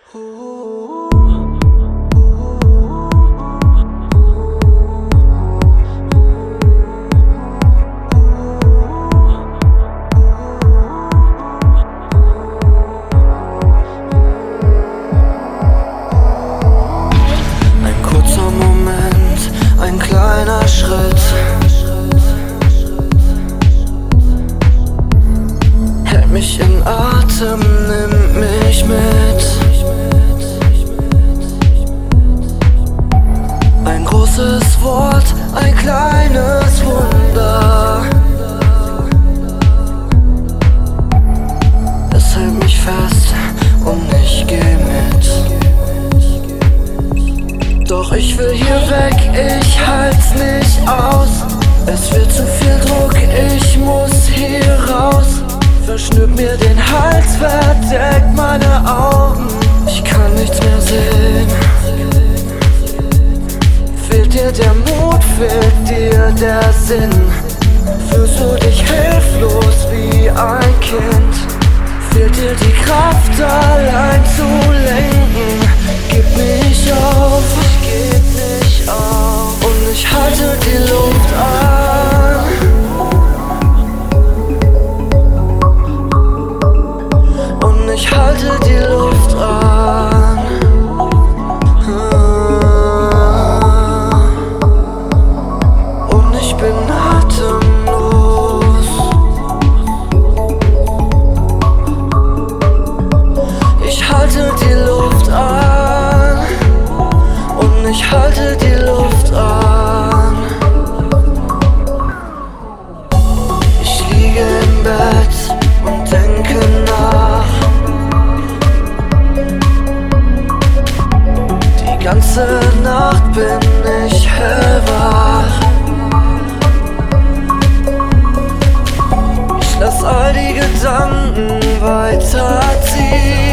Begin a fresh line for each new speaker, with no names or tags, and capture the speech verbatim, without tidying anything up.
Ein kurzer Moment, ein kleiner Schritt, hält mich in Atem, nimmt mich mit. Ein großes Wort, ein kleines Wunder. Es hält mich fest und ich geh mit. Doch ich will hier weg, ich halt's nicht aus. Es wird zu viel Druck, ich muss hier raus. Verschnürt mir den Hals, verdeckt meine Augen. Ich kann nichts mehr sehen. Fehlt dir der Mut, fehlt dir der Sinn? Fühlst du dich hilflos wie ein Kind? Fehlt dir die Kraft, allein zu lenken? Gib nicht auf, ich geb nicht auf. Und ich halte die Luft an. Und ich halte die Luft an. Und ich bin atemlos. Ich halte die Luft an. Und ich halte die Luft an. Ich liege im Bett und denke nach. Die ganze Nacht bin ich hellwach. Ich lass all die Gedanken weiterziehen.